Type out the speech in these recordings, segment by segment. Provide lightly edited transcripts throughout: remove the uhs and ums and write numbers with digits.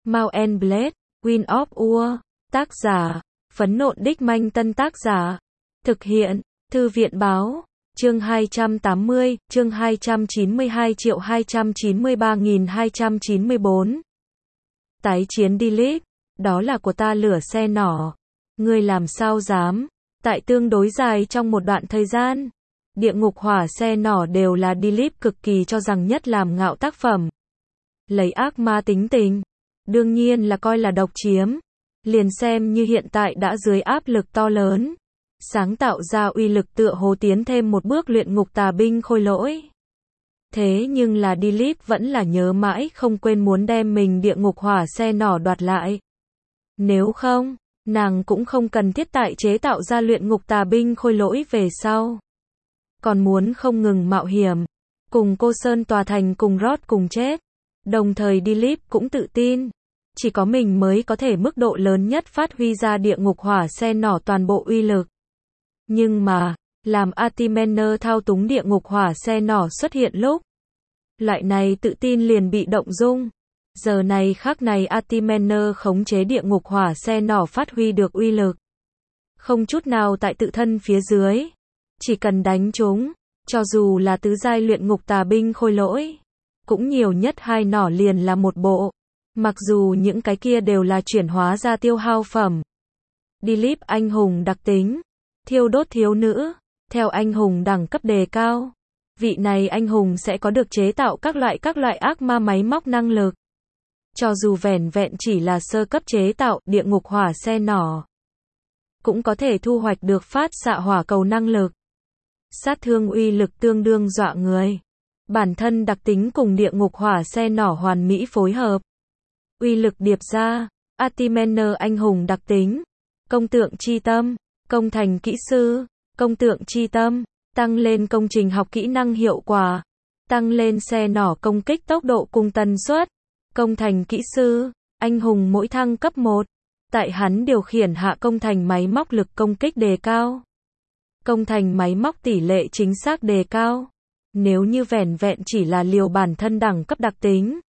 Mount and Blade, Wind of War. Tác giả, Phấn Nộn Đích Manh. Tân tác giả, thực hiện, Thư viện Báo. Chương 280, chương 292.293.294. Tái chiến Delete, đó là của ta lửa xe nỏ. Ngươi làm sao dám? Tại tương đối dài trong một đoạn thời gian, Địa Ngục Hỏa Xe Nỏ đều là Delete cực kỳ cho rằng nhất làm ngạo tác phẩm. Lấy ác ma tính tình, đương nhiên là coi là độc chiếm. Liền xem như hiện tại đã dưới áp lực to lớn, sáng tạo ra uy lực tựa hồ tiến thêm một bước luyện ngục tà binh khôi lỗi. Thế nhưng là Delete vẫn là nhớ mãi không quên muốn đem mình Địa Ngục Hỏa Xe Nỏ đoạt lại. Nếu không, nàng cũng không cần thiết tại chế tạo ra luyện ngục tà binh khôi lỗi về sau. Còn muốn không ngừng mạo hiểm, cùng cô Sơn Tòa Thành cùng Rod cùng chết. Đồng thời Delete cũng tự tin, chỉ có mình mới có thể mức độ lớn nhất phát huy ra Địa Ngục Hỏa Xe Nỏ toàn bộ uy lực. Nhưng mà, làm Atimener thao túng Địa Ngục Hỏa Xe Nỏ xuất hiện lúc, loại này tự tin liền bị động dung. Giờ này khắc này Atimener khống chế Địa Ngục Hỏa Xe Nỏ phát huy được uy lực. Không chút nào tại tự thân phía dưới. Chỉ cần đánh chúng, cho dù là tứ giai luyện ngục tà binh khôi lỗi, cũng nhiều nhất 2 nỏ liền là một bộ. Mặc dù những cái kia đều là chuyển hóa ra tiêu hao phẩm. Delete anh hùng đặc tính, thiêu đốt thiếu nữ. Theo anh hùng đẳng cấp đề cao, vị này anh hùng sẽ có được chế tạo các loại ác ma máy móc năng lực. Cho dù vẻn vẹn chỉ là sơ cấp chế tạo Địa Ngục Hỏa Xe Nỏ, cũng có thể thu hoạch được phát xạ hỏa cầu năng lực. Sát thương uy lực tương đương dọa người. Bản thân đặc tính cùng Địa Ngục Hỏa Xe Nỏ hoàn mỹ phối hợp. Uy lực điệp ra, Atimener anh hùng đặc tính, công tượng chi tâm, công thành kỹ sư, công tượng chi tâm, tăng lên công trình học kỹ năng hiệu quả, tăng lên xe nỏ công kích tốc độ cùng tần suất, công thành kỹ sư, anh hùng mỗi thăng cấp 1, tại hắn điều khiển hạ công thành máy móc lực công kích đề cao, công thành máy móc tỷ lệ chính xác đề cao. Nếu như vẻn vẹn chỉ là liều bản thân đẳng cấp đặc tính,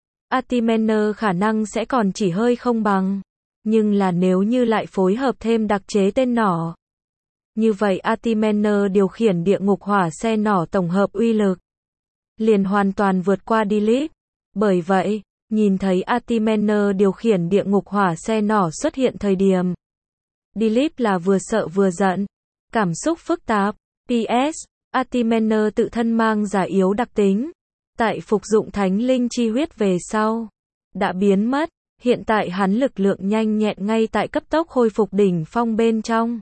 Atimener khả năng sẽ còn chỉ hơi không bằng. Nhưng là nếu như lại phối hợp thêm đặc chế tên nỏ, như vậy Atimener điều khiển Địa Ngục Hỏa Xe Nỏ tổng hợp uy lực liền hoàn toàn vượt qua Delete. Bởi vậy, nhìn thấy Atimener điều khiển Địa Ngục Hỏa Xe Nỏ xuất hiện thời điểm, Delete là vừa sợ vừa giận, cảm xúc phức tạp. PS, Atimener tự thân mang giả yếu đặc tính, tại phục dụng thánh linh chi huyết về sau, đã biến mất. Hiện tại hắn lực lượng nhanh nhẹn ngay tại cấp tốc khôi phục đỉnh phong bên trong.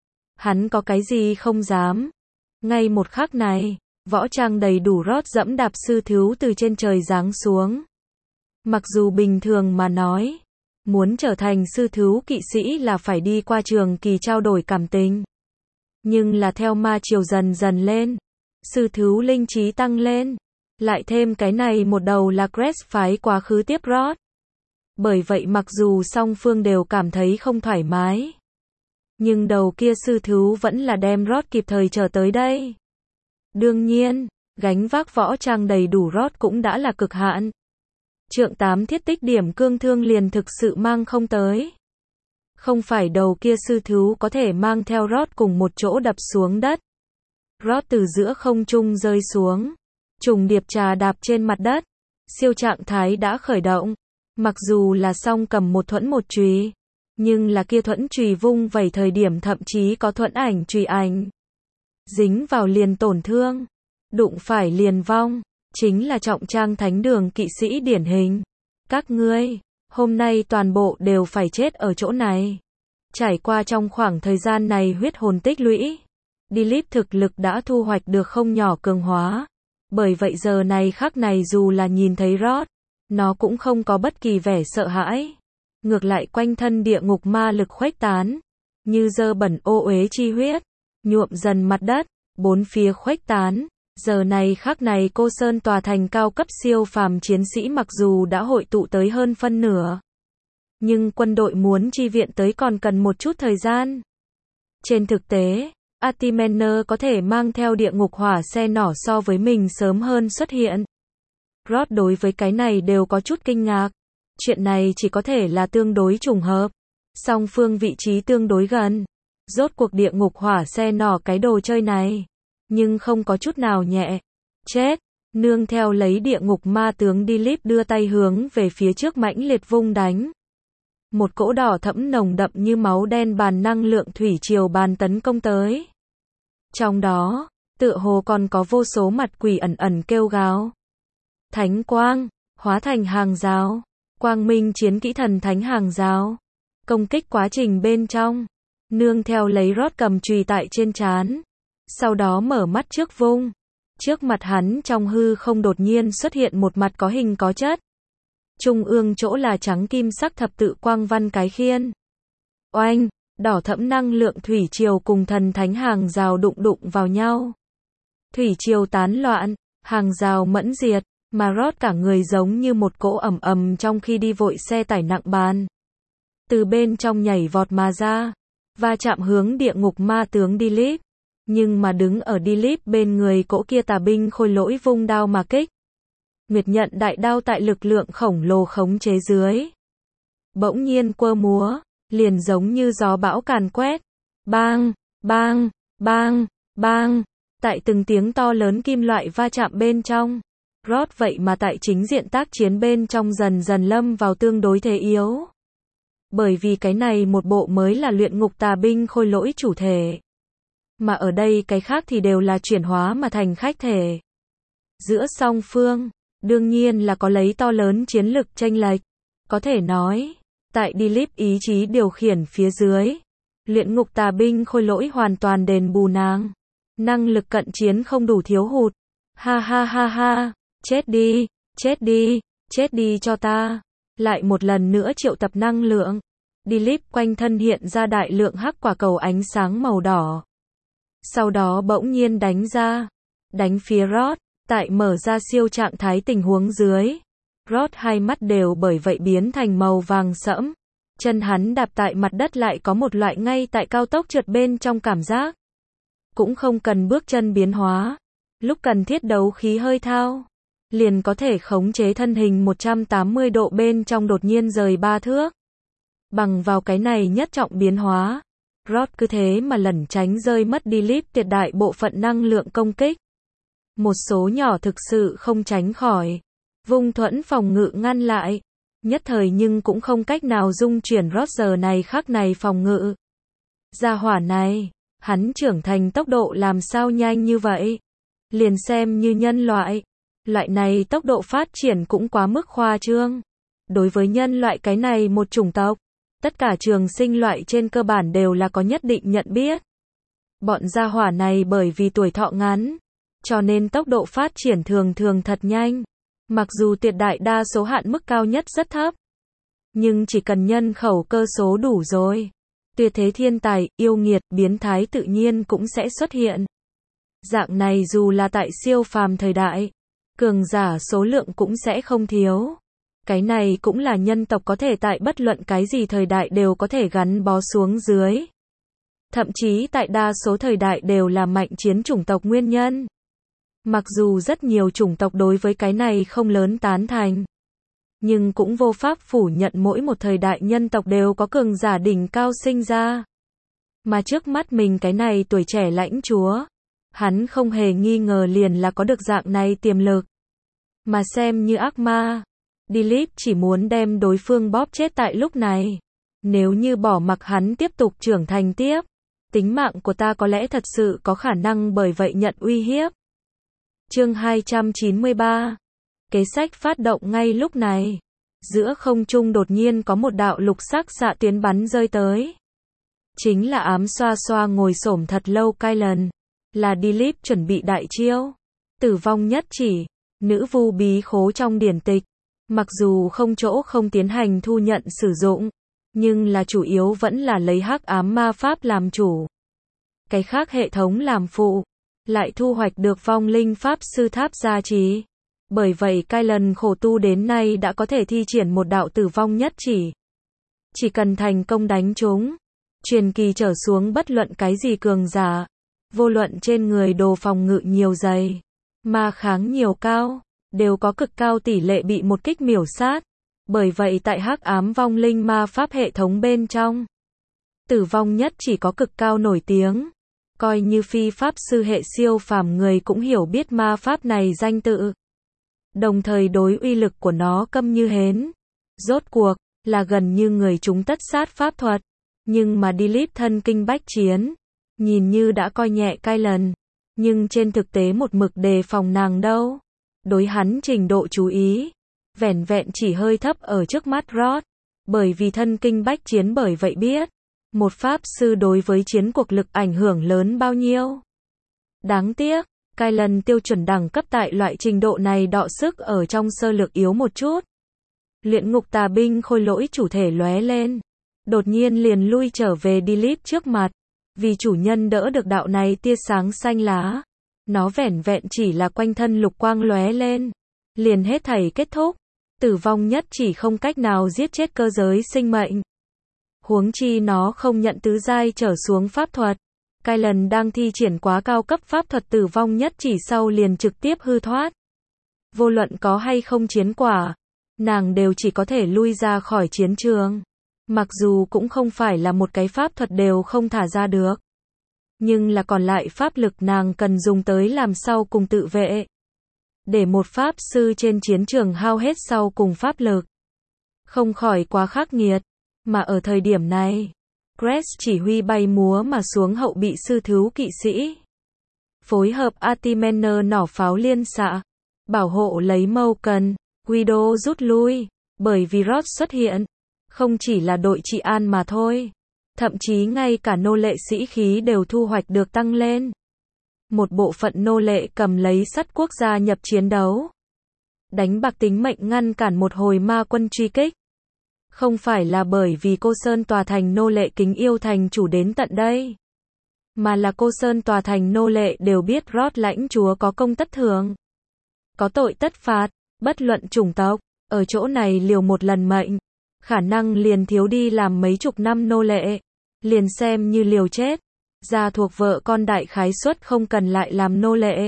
Hắn có cái gì không dám. Ngay một khắc này, võ trang đầy đủ Rod dẫm đạp sư thú từ trên trời giáng xuống. Mặc dù bình thường mà nói, muốn trở thành sư thú kỵ sĩ là phải đi qua trường kỳ trao đổi cảm tình. Nhưng là theo ma triều dần dần lên, sư thú linh trí tăng lên, lại thêm cái này một đầu là Crest phái quá khứ tiếp Rod. Bởi vậy mặc dù song phương đều cảm thấy không thoải mái, nhưng đầu kia sư thú vẫn là đem Rod kịp thời trở tới đây. Đương nhiên, gánh vác võ trang đầy đủ Rod cũng đã là cực hạn. Trượng 8 thiết tích điểm cương thương liền thực sự mang không tới. Không phải đầu kia sư thú có thể mang theo Rod cùng một chỗ đập xuống đất. Rod từ giữa không trung rơi xuống, trùng điệp trà đạp trên mặt đất. Siêu trạng thái đã khởi động. Mặc dù là song cầm một thuẫn một chùy, nhưng là kia thuẫn chùy vung vẩy thời điểm thậm chí có thuẫn ảnh chùy ảnh. Dính vào liền tổn thương, đụng phải liền vong, chính là trọng trang thánh đường kỵ sĩ điển hình. Các ngươi, hôm nay toàn bộ đều phải chết ở chỗ này. Trải qua trong khoảng thời gian này huyết hồn tích lũy, Delete thực lực đã thu hoạch được không nhỏ cường hóa. Bởi vậy giờ này khắc này dù là nhìn thấy Rod, nó cũng không có bất kỳ vẻ sợ hãi. Ngược lại quanh thân địa ngục ma lực khuếch tán, như dơ bẩn ô uế chi huyết, nhuộm dần mặt đất, bốn phía khuếch tán. Giờ này khắc này cô Sơn Tòa Thành cao cấp siêu phàm chiến sĩ mặc dù đã hội tụ tới hơn phân nửa, nhưng quân đội muốn chi viện tới còn cần một chút thời gian. Trên thực tế, Atimener có thể mang theo Địa Ngục Hỏa Xe Nỏ so với mình sớm hơn xuất hiện. Rod đối với cái này đều có chút kinh ngạc. Chuyện này chỉ có thể là tương đối trùng hợp. Song phương vị trí tương đối gần. Rốt cuộc địa ngục hỏa xe nỏ cái đồ chơi này. Nhưng không có chút nào nhẹ. Chết. Nương theo lấy địa ngục ma tướng Dilip đưa tay hướng về phía trước mãnh liệt vung đánh. Một cỗ đỏ thẫm nồng đậm như máu đen bàn năng lượng thủy triều bàn tấn công tới. Trong đó, tựa hồ còn có vô số mặt quỷ ẩn ẩn kêu gào. Thánh quang, hóa thành hàng rào. Quang minh chiến kỹ thần thánh hàng rào. Công kích quá trình bên trong. Nương theo lấy Rod cầm chùy tại trên trán. Sau đó mở mắt trước vung. Trước mặt hắn trong hư không đột nhiên xuất hiện một mặt có hình có chất. Trung ương chỗ là trắng kim sắc thập tự quang văn cái khiên. Oanh, đỏ thẫm năng lượng thủy triều cùng thần thánh hàng rào đụng đụng vào nhau. Thủy triều tán loạn, hàng rào mẫn diệt, mà Rod cả người giống như một cỗ ầm ầm trong khi đi vội xe tải nặng bàn. Từ bên trong nhảy vọt mà ra, va chạm hướng địa ngục ma tướng Dilip. Nhưng mà đứng ở Dilip bên người cỗ kia tà binh khôi lỗi vung đao mà kích. Nguyệt nhận đại đao tại lực lượng khổng lồ khống chế dưới. Bỗng nhiên quơ múa, liền giống như gió bão càn quét. Bang, bang, bang, bang. Tại từng tiếng to lớn kim loại va chạm bên trong. Rod vậy mà tại chính diện tác chiến bên trong dần dần lâm vào tương đối thế yếu. Bởi vì cái này một bộ mới là luyện ngục tà binh khôi lỗi chủ thể. Mà ở đây cái khác thì đều là chuyển hóa mà thành khách thể. Giữa song phương, đương nhiên là có lấy to lớn chiến lực chênh lệch. Có thể nói, tại Dilip ý chí điều khiển phía dưới, luyện ngục tà binh khôi lỗi hoàn toàn đền bù nàng. Năng lực cận chiến không đủ thiếu hụt. Ha ha ha ha, chết đi, chết đi, chết đi cho ta. Lại một lần nữa triệu tập năng lượng. Dilip quanh thân hiện ra đại lượng hắc quả cầu ánh sáng màu đỏ. Sau đó bỗng nhiên đánh ra. Đánh phía Rod. Tại mở ra siêu trạng thái tình huống dưới. Rod hai mắt đều bởi vậy biến thành màu vàng sẫm. Chân hắn đạp tại mặt đất lại có một loại ngay tại cao tốc trượt bên trong cảm giác. Cũng không cần bước chân biến hóa. Lúc cần thiết đấu khí hơi thao. Liền có thể khống chế thân hình 180 độ bên trong đột nhiên rời 3 thước. Bằng vào cái này nhất trọng biến hóa. Rod cứ thế mà lẩn tránh rơi mất Dilip tuyệt đại bộ phận năng lượng công kích. Một số nhỏ thực sự không tránh khỏi. Vung thuẫn phòng ngự ngăn lại. Nhất thời nhưng cũng không cách nào dung chuyển Rod giờ này khắc này phòng ngự. Gia hỏa này, hắn trưởng thành tốc độ làm sao nhanh như vậy? Liền xem như nhân loại. Loại này tốc độ phát triển cũng quá mức khoa trương. Đối với nhân loại cái này một chủng tộc, tất cả trường sinh loại trên cơ bản đều là có nhất định nhận biết. Bọn gia hỏa này bởi vì tuổi thọ ngắn, cho nên tốc độ phát triển thường thường thật nhanh. Mặc dù tuyệt đại đa số hạn mức cao nhất rất thấp, nhưng chỉ cần nhân khẩu cơ số đủ rồi, tuyệt thế thiên tài, yêu nghiệt, biến thái tự nhiên cũng sẽ xuất hiện. Dạng này dù là tại siêu phàm thời đại, cường giả số lượng cũng sẽ không thiếu. Cái này cũng là nhân tộc có thể tại bất luận cái gì thời đại đều có thể gắn bó xuống dưới. Thậm chí tại đa số thời đại đều là mạnh chiến chủng tộc nguyên nhân. Mặc dù rất nhiều chủng tộc đối với cái này không lớn tán thành, nhưng cũng vô pháp phủ nhận mỗi một thời đại nhân tộc đều có cường giả đỉnh cao sinh ra. Mà trước mắt mình cái này tuổi trẻ lãnh chúa, hắn không hề nghi ngờ liền là có được dạng này tiềm lực. Mà xem như ác ma, Dilip chỉ muốn đem đối phương bóp chết tại lúc này. Nếu như bỏ mặc hắn tiếp tục trưởng thành tiếp, tính mạng của ta có lẽ thật sự có khả năng bởi vậy nhận uy hiếp. Chương 293. Kế sách phát động ngay lúc này. Giữa không trung đột nhiên có một đạo lục sắc xạ tuyến bắn rơi tới. Chính là ám xoa xoa ngồi xổm thật lâu Kylan. Là Dilip chuẩn bị đại chiêu. Tử vong nhất chỉ. Nữ vu bí khố trong điển tịch. Mặc dù không chỗ không tiến hành thu nhận sử dụng, nhưng là chủ yếu vẫn là lấy hắc ám ma pháp làm chủ. Cái khác hệ thống làm phụ, lại thu hoạch được vong linh pháp sư tháp gia trì. Bởi vậy Kylan khổ tu đến nay đã có thể thi triển một đạo tử vong nhất chỉ. Chỉ cần thành công đánh chúng, truyền kỳ trở xuống bất luận cái gì cường giả, vô luận trên người đồ phòng ngự nhiều dày, ma kháng nhiều cao, đều có cực cao tỷ lệ bị một kích miểu sát. Bởi vậy tại hắc ám vong linh ma pháp hệ thống bên trong, tử vong nhất chỉ có cực cao nổi tiếng. Coi như phi pháp sư hệ siêu phàm người cũng hiểu biết ma pháp này danh tự. Đồng thời đối uy lực của nó câm như hến. Rốt cuộc, là gần như người chúng tất sát pháp thuật. Nhưng mà Dilip thân kinh bách chiến. Nhìn như đã coi nhẹ Kylan. Nhưng trên thực tế một mực đề phòng nàng đâu. Đối hắn trình độ chú ý. Vẻn vẹn chỉ hơi thấp ở trước mắt Rod. Bởi vì thân kinh bách chiến bởi vậy biết. Một pháp sư đối với chiến cuộc lực ảnh hưởng lớn bao nhiêu. Đáng tiếc, Kylan tiêu chuẩn đẳng cấp tại loại trình độ này đọ sức ở trong sơ lược yếu một chút. Luyện ngục tà binh khôi lỗi chủ thể lóe lên. Đột nhiên liền lui trở về Dilip trước mặt. Vì chủ nhân đỡ được đạo này tia sáng xanh lá. Nó vẻn vẹn chỉ là quanh thân lục quang lóe lên. Liền hết thảy kết thúc. Tử vong nhất chỉ không cách nào giết chết cơ giới sinh mệnh. Huống chi nó không nhận tứ giai trở xuống pháp thuật. Kylan đang thi triển quá cao cấp pháp thuật tử vong nhất chỉ sau liền trực tiếp hư thoát. Vô luận có hay không chiến quả, nàng đều chỉ có thể lui ra khỏi chiến trường. Mặc dù cũng không phải là một cái pháp thuật đều không thả ra được. Nhưng là còn lại pháp lực nàng cần dùng tới làm sau cùng tự vệ. Để một pháp sư trên chiến trường hao hết sau cùng pháp lực. Không khỏi quá khắc nghiệt. Mà ở thời điểm này, Crest chỉ huy bay múa mà xuống hậu bị sư thiếu kỵ sĩ. Phối hợp Artimener nỏ pháo liên xạ. Bảo hộ lấy Malcolm, Guido rút lui. Bởi vì Rod xuất hiện. Không chỉ là đội trị an mà thôi. Thậm chí ngay cả nô lệ sĩ khí đều thu hoạch được tăng lên. Một bộ phận nô lệ cầm lấy sắt quốc gia nhập chiến đấu. Đánh bạc tính mệnh ngăn cản một hồi ma quân truy kích. Không phải là bởi vì cô Sơn tòa thành nô lệ kính yêu thành chủ đến tận đây. Mà là cô Sơn tòa thành nô lệ đều biết Rod lãnh chúa có công tất thưởng. Có tội tất phạt, bất luận chủng tộc, ở chỗ này liều một lần mệnh. Khả năng liền thiếu đi làm mấy chục năm nô lệ. Liền xem như liều chết. Gia thuộc vợ con đại khái suất không cần lại làm nô lệ.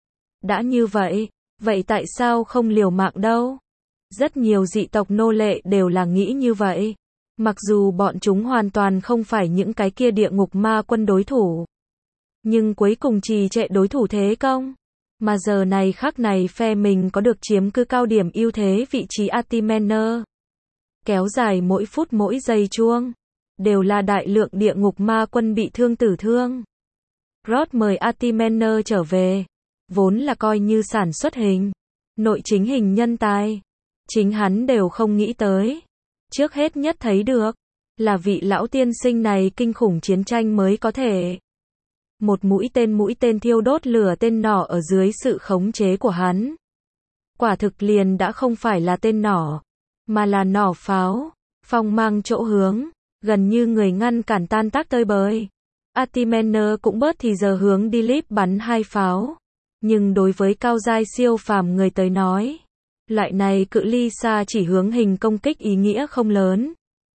Đã như vậy, vậy tại sao không liều mạng đâu? Rất nhiều dị tộc nô lệ đều là nghĩ như vậy. Mặc dù bọn chúng hoàn toàn không phải những cái kia địa ngục ma quân đối thủ. Nhưng cuối cùng trì trệ đối thủ thế công. Mà giờ này khắc này phe mình có được chiếm cứ cao điểm ưu thế vị trí Artimener. Kéo dài mỗi phút mỗi giây chuông. Đều là đại lượng địa ngục ma quân bị thương tử thương. Rod mời Artimener trở về. Vốn là coi như sản xuất hình. Nội chính hình nhân tài. Chính hắn đều không nghĩ tới. Trước hết nhất thấy được. Là vị lão tiên sinh này kinh khủng chiến tranh mới có thể. Một mũi tên thiêu đốt lửa tên nỏ ở dưới sự khống chế của hắn. Quả thực liền đã không phải là tên nỏ. Mà là nỏ pháo. Phong mang chỗ hướng. Gần như người ngăn cản tan tác tơi bời. Artimener cũng bớt thì giờ hướng Dilip bắn 2 pháo. Nhưng đối với cao giai siêu phàm người tới nói. Loại này cự ly xa chỉ hướng hình công kích ý nghĩa không lớn.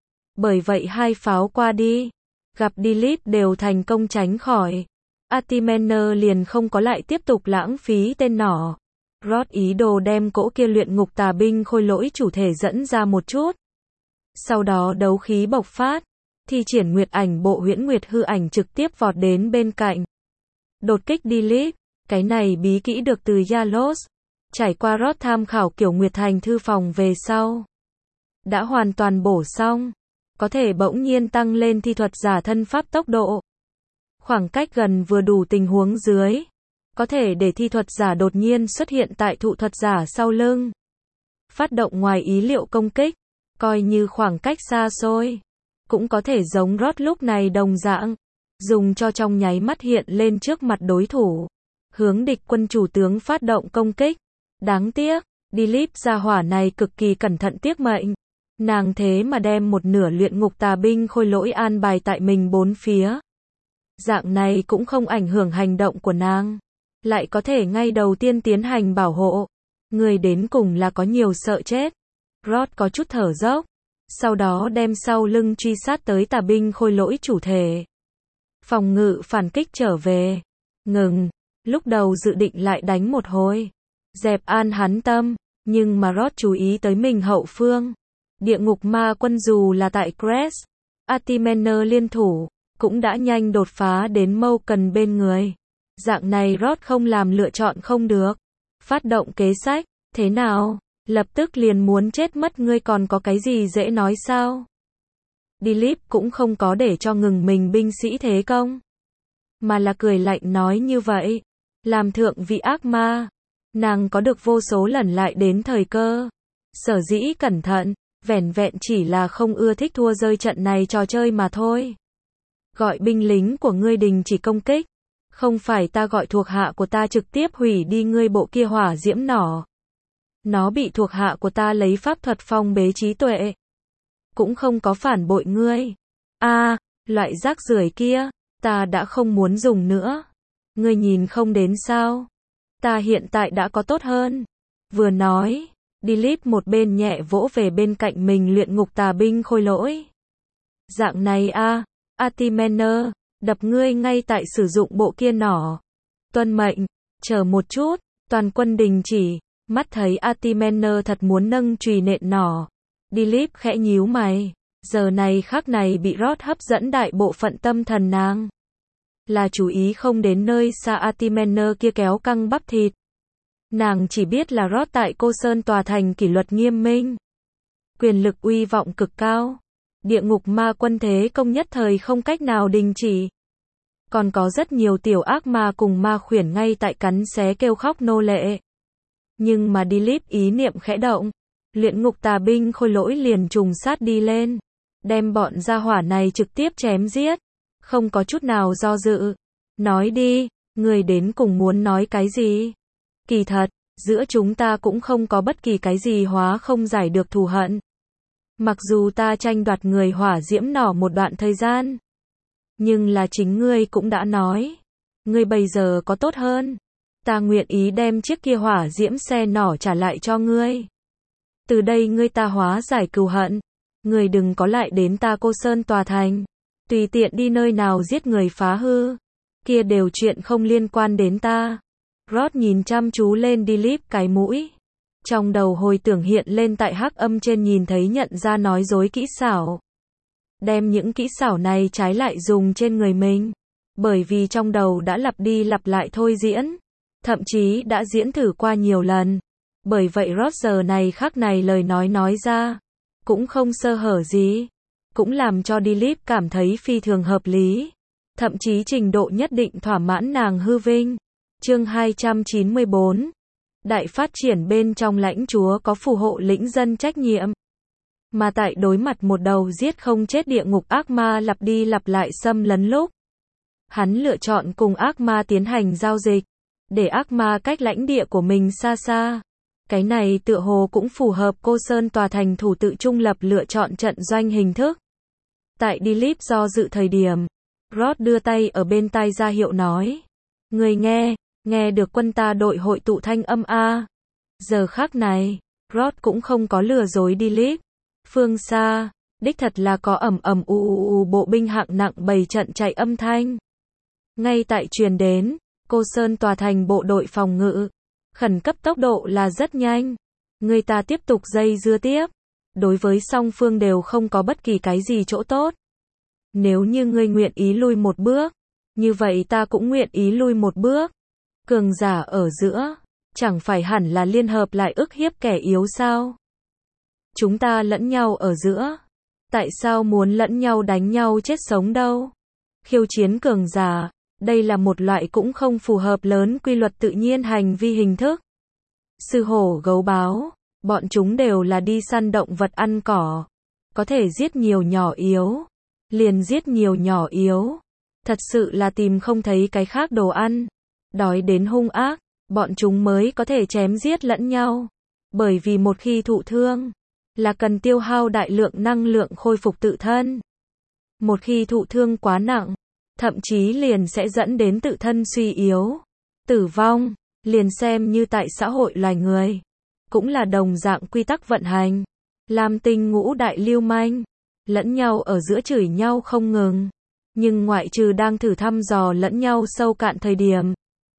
Bởi vậy 2 pháo qua đi. Gặp Dilip đều thành công tránh khỏi. Artimener liền không có lại tiếp tục lãng phí tên nỏ. Rod ý đồ đem cỗ kia luyện ngục tà binh khôi lỗi chủ thể dẫn ra một chút. Sau đó đấu khí bộc phát. Thi triển nguyệt ảnh bộ huyễn nguyệt hư ảnh trực tiếp vọt đến bên cạnh. Đột kích Dilip. Cái này bí kỹ được từ Yalos. Trải qua Rod tham khảo kiểu nguyệt thành thư phòng về sau. Đã hoàn toàn bổ xong. Có thể bỗng nhiên tăng lên thi thuật giả thân pháp tốc độ. Khoảng cách gần vừa đủ tình huống dưới. Có thể để thi thuật giả đột nhiên xuất hiện tại thụ thuật giả sau lưng. Phát động ngoài ý liệu công kích. Coi như khoảng cách xa xôi. Cũng có thể giống Rod lúc này đồng dạng. Dùng cho trong nháy mắt hiện lên trước mặt đối thủ. Hướng địch quân chủ tướng phát động công kích. Đáng tiếc, Dilip gia hỏa này cực kỳ cẩn thận tiếc mệnh. Nàng thế mà đem một nửa luyện ngục tà binh khôi lỗi an bài tại mình bốn phía. Dạng này cũng không ảnh hưởng hành động của nàng. Lại có thể ngay đầu tiên tiến hành bảo hộ. Người đến cùng là có nhiều sợ chết. Rod có chút thở dốc. Sau đó đem sau lưng truy sát tới tà binh khôi lỗi chủ thể. Phòng ngự phản kích trở về. Ngừng. Lúc đầu dự định lại đánh một hồi. Dẹp an hắn tâm. Nhưng mà Rod chú ý tới mình hậu phương. Địa ngục ma quân dù là tại Crest, Artimener liên thủ, cũng đã nhanh đột phá đến Mâu Cần bên người. Dạng này Roth không làm lựa chọn không được. Phát động kế sách, thế nào? Lập tức liền muốn chết mất, ngươi còn có cái gì dễ nói sao? Dilip cũng không có để cho ngừng mình binh sĩ thế công, mà là cười lạnh nói như vậy. Làm thượng vị ác ma, nàng có được vô số lần lại đến thời cơ. Sở dĩ cẩn thận, vẻn vẹn chỉ là không ưa thích thua rơi trận này trò chơi mà thôi. Gọi binh lính của ngươi đình chỉ công kích. Không phải ta gọi thuộc hạ của ta trực tiếp hủy đi ngươi bộ kia hỏa diễm nỏ. Nó bị thuộc hạ của ta lấy pháp thuật phong bế trí tuệ. Cũng không có phản bội ngươi. Loại rác rưởi kia, ta đã không muốn dùng nữa. Ngươi nhìn không đến sao? Ta hiện tại đã có tốt hơn. Vừa nói, Dilip một bên nhẹ vỗ về bên cạnh mình luyện ngục tà binh khôi lỗi. Dạng này Artimener, đập ngươi ngay tại sử dụng bộ kia nỏ. Tuân mệnh, chờ một chút, toàn quân đình chỉ. Mắt thấy Artimener thật muốn nâng chùy nện nỏ. Dilip khẽ nhíu mày. Giờ này khắc này bị Roth hấp dẫn đại bộ phận tâm thần nàng. Là chú ý không đến nơi xa Artimener kia kéo căng bắp thịt. Nàng chỉ biết là Roth tại Cô Sơn tòa thành kỷ luật nghiêm minh. Quyền lực uy vọng cực cao. Địa ngục ma quân thế công nhất thời không cách nào đình chỉ. Còn có rất nhiều tiểu ác ma cùng ma khuyển ngay tại cắn xé kêu khóc nô lệ. Nhưng mà Dilip ý niệm khẽ động. Luyện ngục tà binh khôi lỗi liền trùng sát đi lên. Đem bọn gia hỏa này trực tiếp chém giết. Không có chút nào do dự. Nói đi, người đến cùng muốn nói cái gì? Kỳ thật, giữa chúng ta cũng không có bất kỳ cái gì hóa không giải được thù hận. Mặc dù ta tranh đoạt người hỏa diễm nỏ một đoạn thời gian. Nhưng là chính ngươi cũng đã nói. Ngươi bây giờ có tốt hơn. Ta nguyện ý đem chiếc kia hỏa diễm xe nỏ trả lại cho ngươi. Từ đây ngươi ta hóa giải cừu hận. Ngươi đừng có lại đến ta Cô Sơn tòa thành. Tùy tiện đi nơi nào giết người phá hư. Kia đều chuyện không liên quan đến ta. Roth nhìn chăm chú lên Dilip cái mũi. Trong đầu hồi tưởng hiện lên tại hắc âm trên nhìn thấy nhận ra nói dối kỹ xảo. Đem những kỹ xảo này trái lại dùng trên người mình. Bởi vì trong đầu đã lặp đi lặp lại thôi diễn. Thậm chí đã diễn thử qua nhiều lần. Bởi vậy Roth giờ này khắc này lời nói ra. Cũng không sơ hở gì. Cũng làm cho Dilip cảm thấy phi thường hợp lý. Thậm chí trình độ nhất định thỏa mãn nàng hư vinh. Chương 294. Đại phát triển bên trong lãnh chúa có phù hộ lĩnh dân trách nhiệm. Mà tại đối mặt một đầu giết không chết địa ngục ác ma lặp đi lặp lại xâm lấn lúc. Hắn lựa chọn cùng ác ma tiến hành giao dịch. Để ác ma cách lãnh địa của mình xa xa. Cái này tựa hồ cũng phù hợp Cô Sơn tòa thành thủ tự trung lập lựa chọn trận doanh hình thức. Tại Dilip do dự thời điểm, Roth đưa tay ở bên tai ra hiệu nói. Người nghe được quân ta đội hội tụ thanh âm a. Giờ khắc này, Roth cũng không có lừa dối Dilip. Phương xa, đích thật là có ầm ầm u bộ binh hạng nặng bày trận chạy âm thanh. Ngay tại truyền đến, Cô Sơn tòa thành bộ đội phòng ngự. Khẩn cấp tốc độ là rất nhanh. Người ta tiếp tục dây dưa tiếp. Đối với song phương đều không có bất kỳ cái gì chỗ tốt. Nếu như ngươi nguyện ý lui một bước, như vậy ta cũng nguyện ý lui một bước. Cường giả ở giữa, chẳng phải hẳn là liên hợp lại ức hiếp kẻ yếu sao? Chúng ta lẫn nhau ở giữa, tại sao muốn lẫn nhau đánh nhau chết sống đâu? Khiêu chiến cường giả, đây là một loại cũng không phù hợp lớn quy luật tự nhiên hành vi hình thức. Sư hổ gấu báo, bọn chúng đều là đi săn động vật ăn cỏ, có thể giết nhiều nhỏ yếu, liền giết nhiều nhỏ yếu. Thật sự là tìm không thấy cái khác đồ ăn. Đói đến hung ác, bọn chúng mới có thể chém giết lẫn nhau. Bởi vì một khi thụ thương, là cần tiêu hao đại lượng năng lượng khôi phục tự thân. Một khi thụ thương quá nặng, thậm chí liền sẽ dẫn đến tự thân suy yếu, tử vong, liền xem như tại xã hội loài người. Cũng là đồng dạng quy tắc vận hành. Lam Tinh ngũ đại lưu manh, lẫn nhau ở giữa chửi nhau không ngừng. Nhưng ngoại trừ đang thử thăm dò lẫn nhau sâu cạn thời điểm,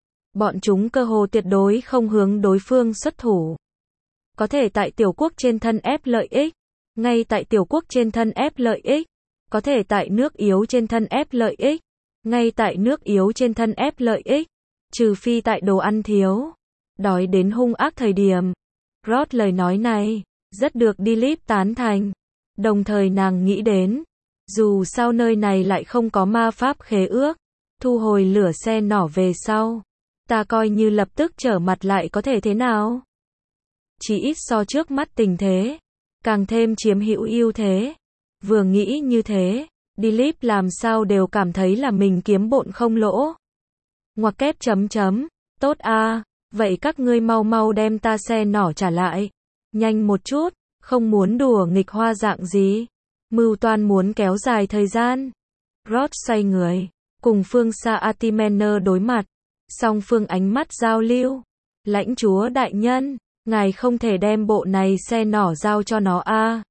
bọn chúng cơ hồ tuyệt đối không hướng đối phương xuất thủ. Có thể tại tiểu quốc trên thân ép lợi ích, ngay tại tiểu quốc trên thân ép lợi ích, có thể tại nước yếu trên thân ép lợi ích, ngay tại nước yếu trên thân ép lợi ích, trừ phi tại đồ ăn thiếu, đói đến hung ác thời điểm. Rod lời nói này, rất được Dilip tán thành. Đồng thời nàng nghĩ đến, dù sao nơi này lại không có ma pháp khế ước, thu hồi lửa xe nỏ về sau, ta coi như lập tức trở mặt lại có thể thế nào? Chỉ ít so trước mắt tình thế, càng thêm chiếm hữu ưu thế. Vừa nghĩ như thế, Dilip làm sao đều cảm thấy là mình kiếm bộn không lỗ. Ngoặc kép chấm chấm, tốt a, vậy các ngươi mau mau đem ta xe nỏ trả lại. Nhanh một chút, không muốn đùa nghịch hoa dạng gì. Mưu toan muốn kéo dài thời gian. Rod xoay người, cùng phương xa Atimener đối mặt. Song phương ánh mắt giao lưu. Lãnh chúa đại nhân, ngài không thể đem bộ này xe nỏ giao cho nó a.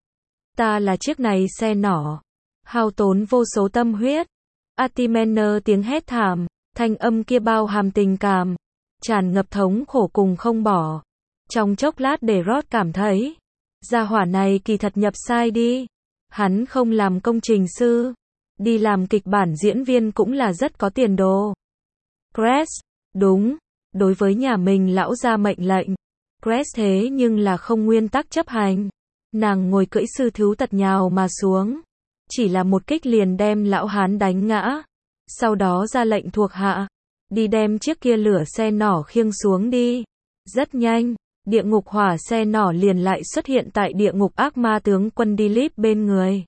Ta là chiếc này xe nỏ. Hao tốn vô số tâm huyết. Atimener tiếng hét thảm, thanh âm kia bao hàm tình cảm, tràn ngập thống khổ cùng không bỏ. Trong chốc lát để Rod cảm thấy, gia hỏa này kỳ thật nhập sai đi. Hắn không làm công trình sư, đi làm kịch bản diễn viên cũng là rất có tiền đồ. Cress, đúng, đối với nhà mình lão ra mệnh lệnh, Cress thế nhưng là không nguyên tắc chấp hành. Nàng ngồi cưỡi sư thú tật nhào mà xuống, chỉ là một kích liền đem lão hán đánh ngã. Sau đó ra lệnh thuộc hạ, đi đem chiếc kia lửa xe nỏ khiêng xuống đi. Rất nhanh, địa ngục hỏa xe nỏ liền lại xuất hiện tại địa ngục ác ma tướng quân Dilip bên người.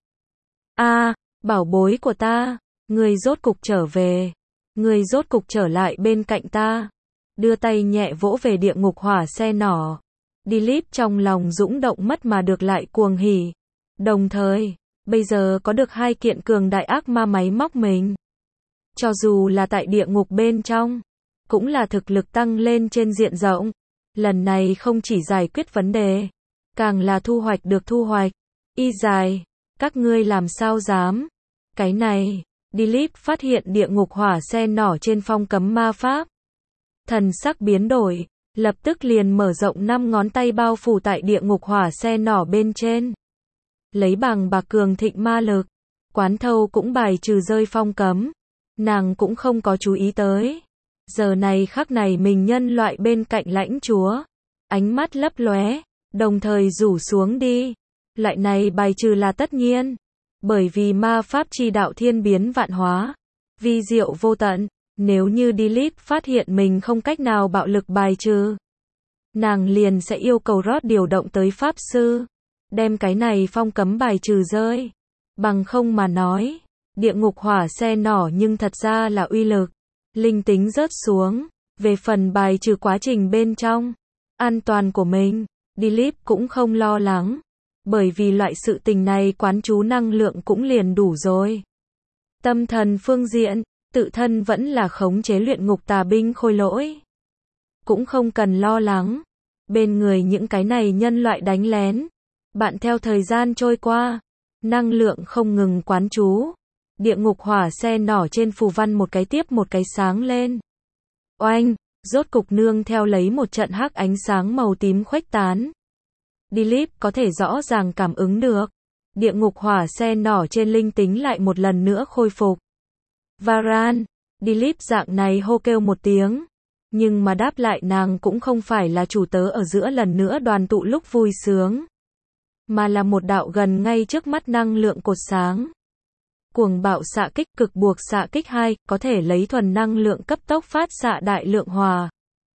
A, bảo bối của ta, ngươi rốt cục trở về, ngươi rốt cục trở lại bên cạnh ta. Đưa tay nhẹ vỗ về địa ngục hỏa xe nỏ. Dilip trong lòng dũng động mất mà được lại cuồng hỉ. Đồng thời, bây giờ có được 2 kiện cường đại ác ma máy móc mình. Cho dù là tại địa ngục bên trong, cũng là thực lực tăng lên trên diện rộng. Lần này không chỉ giải quyết vấn đề, càng là thu hoạch được thu hoạch. Y dài, các ngươi làm sao dám? Cái này, Dilip phát hiện địa ngục hỏa xe nỏ trên phong cấm ma pháp. Thần sắc biến đổi, lập tức liền mở rộng 5 ngón tay bao phủ tại địa ngục hỏa xe nỏ bên trên. Lấy bằng bạc cường thịnh ma lực, quán thâu cũng bài trừ rơi phong cấm. Nàng cũng không có chú ý tới. Giờ này khắc này mình nhân loại bên cạnh lãnh chúa, ánh mắt lấp lóe, đồng thời rủ xuống đi. Loại này bài trừ là tất nhiên, bởi vì ma pháp chi đạo thiên biến vạn hóa, vi diệu vô tận. Nếu như Dilip phát hiện mình không cách nào bạo lực bài trừ, nàng liền sẽ yêu cầu Rod điều động tới pháp sư, đem cái này phong cấm bài trừ rơi. Bằng không mà nói, địa ngục hỏa xe nỏ nhưng thật ra là uy lực, linh tính rớt xuống. Về phần bài trừ quá trình bên trong, an toàn của mình, Dilip cũng không lo lắng, bởi vì loại sự tình này quán chú năng lượng cũng liền đủ rồi. Tâm thần phương diện, tự thân vẫn là khống chế luyện ngục tà binh khôi lỗi, cũng không cần lo lắng. Bên người những cái này nhân loại đánh lén, bạn theo thời gian trôi qua, năng lượng không ngừng quán chú. Địa ngục hỏa xe nỏ trên phù văn một cái tiếp một cái sáng lên. Oanh, rốt cục nương theo lấy một trận hắc ánh sáng màu tím khuếch tán. Dilip có thể rõ ràng cảm ứng được, địa ngục hỏa xe nỏ trên linh tính lại một lần nữa khôi phục. Varan, Dilip dạng này hô kêu một tiếng, nhưng mà đáp lại nàng cũng không phải là chủ tớ ở giữa lần nữa đoàn tụ lúc vui sướng, mà là một đạo gần ngay trước mắt năng lượng cột sáng. Cuồng bạo xạ kích cực buộc xạ kích 2, có thể lấy thuần năng lượng cấp tốc phát xạ đại lượng hòa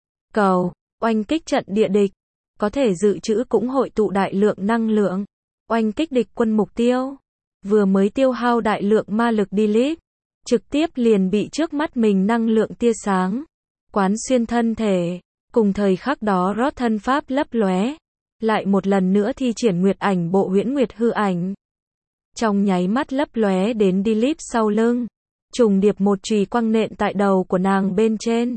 cầu, oanh kích trận địa địch, có thể dự trữ cũng hội tụ đại lượng năng lượng, oanh kích địch quân mục tiêu. Vừa mới tiêu hao đại lượng ma lực Dilip, trực tiếp liền bị trước mắt mình năng lượng tia sáng quán xuyên thân thể. Cùng thời khắc đó Rod thân pháp lấp lóe, lại một lần nữa thi triển nguyệt ảnh bộ huyễn nguyệt hư ảnh. Trong nháy mắt lấp lóe đến Dilip sau lưng, trùng điệp một chùy quăng nện tại đầu của nàng bên trên.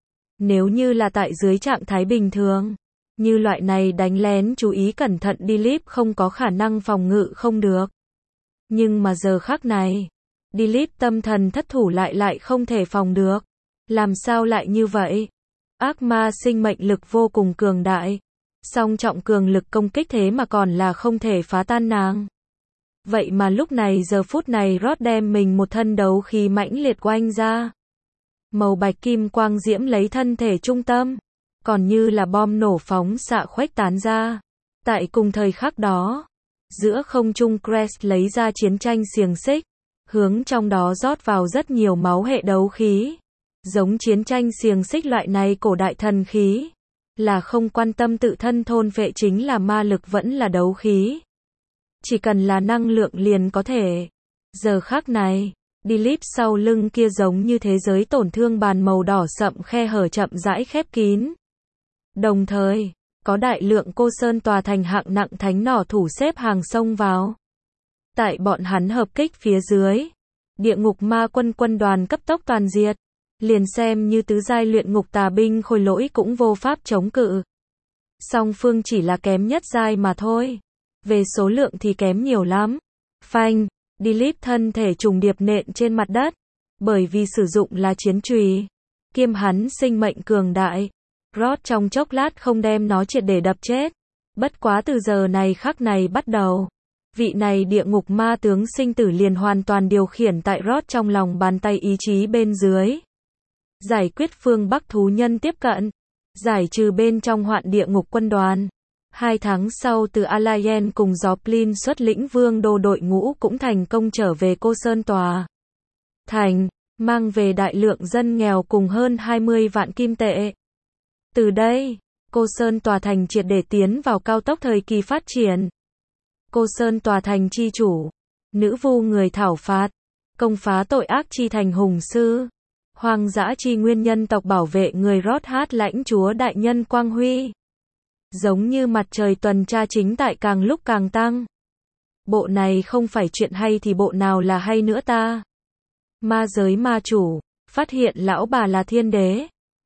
Nếu như là tại dưới trạng thái bình thường, như loại này đánh lén chú ý cẩn thận Dilip không có khả năng phòng ngự không được. Nhưng mà giờ khắc này, Dilip tâm thần thất thủ lại không thể phòng được. Làm sao lại như vậy? Ác ma sinh mệnh lực vô cùng cường đại, Song trọng cường lực công kích thế mà còn là không thể phá tan nàng. Vậy mà lúc này giờ phút này Rod đem mình một thân đấu khí mãnh liệt oanh ra. Màu bạch kim quang diễm lấy thân thể trung tâm, còn như là bom nổ phóng xạ khuếch tán ra. Tại cùng thời khắc đó, giữa không trung Crest lấy ra chiến tranh xiềng xích, hướng trong đó rót vào rất nhiều máu hệ đấu khí. Giống chiến tranh xiềng xích loại này cổ đại thần khí, là không quan tâm tự thân thôn vệ chính là ma lực vẫn là đấu khí. Chỉ cần là năng lượng liền có thể. Giờ khắc này, Dilip sau lưng kia giống như thế giới tổn thương bàn màu đỏ sậm khe hở chậm rãi khép kín. Đồng thời, có đại lượng cô sơn tòa thành hạng nặng thánh nỏ thủ xếp hàng xông vào. Tại bọn hắn hợp kích phía dưới, địa ngục ma quân quân đoàn cấp tốc toàn diệt. Liền xem như tứ giai luyện ngục tà binh khôi lỗi cũng vô pháp chống cự. Song phương chỉ là kém nhất giai mà thôi. Về số lượng thì kém nhiều lắm. Phanh, Dilip thân thể trùng điệp nện trên mặt đất. Bởi vì sử dụng là chiến chùy, kiêm hắn sinh mệnh cường đại. Rod trong chốc lát không đem nó triệt để đập chết. Bất quá từ giờ này khắc này bắt đầu, vị này địa ngục ma tướng sinh tử liền hoàn toàn điều khiển tại Rod trong lòng bàn tay ý chí bên dưới. Giải quyết phương Bắc thú nhân tiếp cận, giải trừ bên trong hoạn địa ngục quân đoàn. 2 tháng sau từ Alayen cùng Joplin xuất lĩnh vương đô đội ngũ cũng thành công trở về Cô Sơn Tòa thành, mang về đại lượng dân nghèo cùng hơn 20 vạn kim tệ. Từ đây, Cô Sơn Tòa thành triệt để tiến vào cao tốc thời kỳ phát triển. Cô Sơn Tòa thành chi chủ, nữ vu người thảo phạt, công phá tội ác chi thành hùng sư. Hoang dã chi nguyên nhân tộc bảo vệ người Rod hát lãnh chúa đại nhân quang huy. Giống như mặt trời tuần tra chính tại càng lúc càng tăng. Bộ này không phải chuyện hay thì bộ nào là hay nữa ta. Ma giới ma chủ, phát hiện lão bà là thiên đế.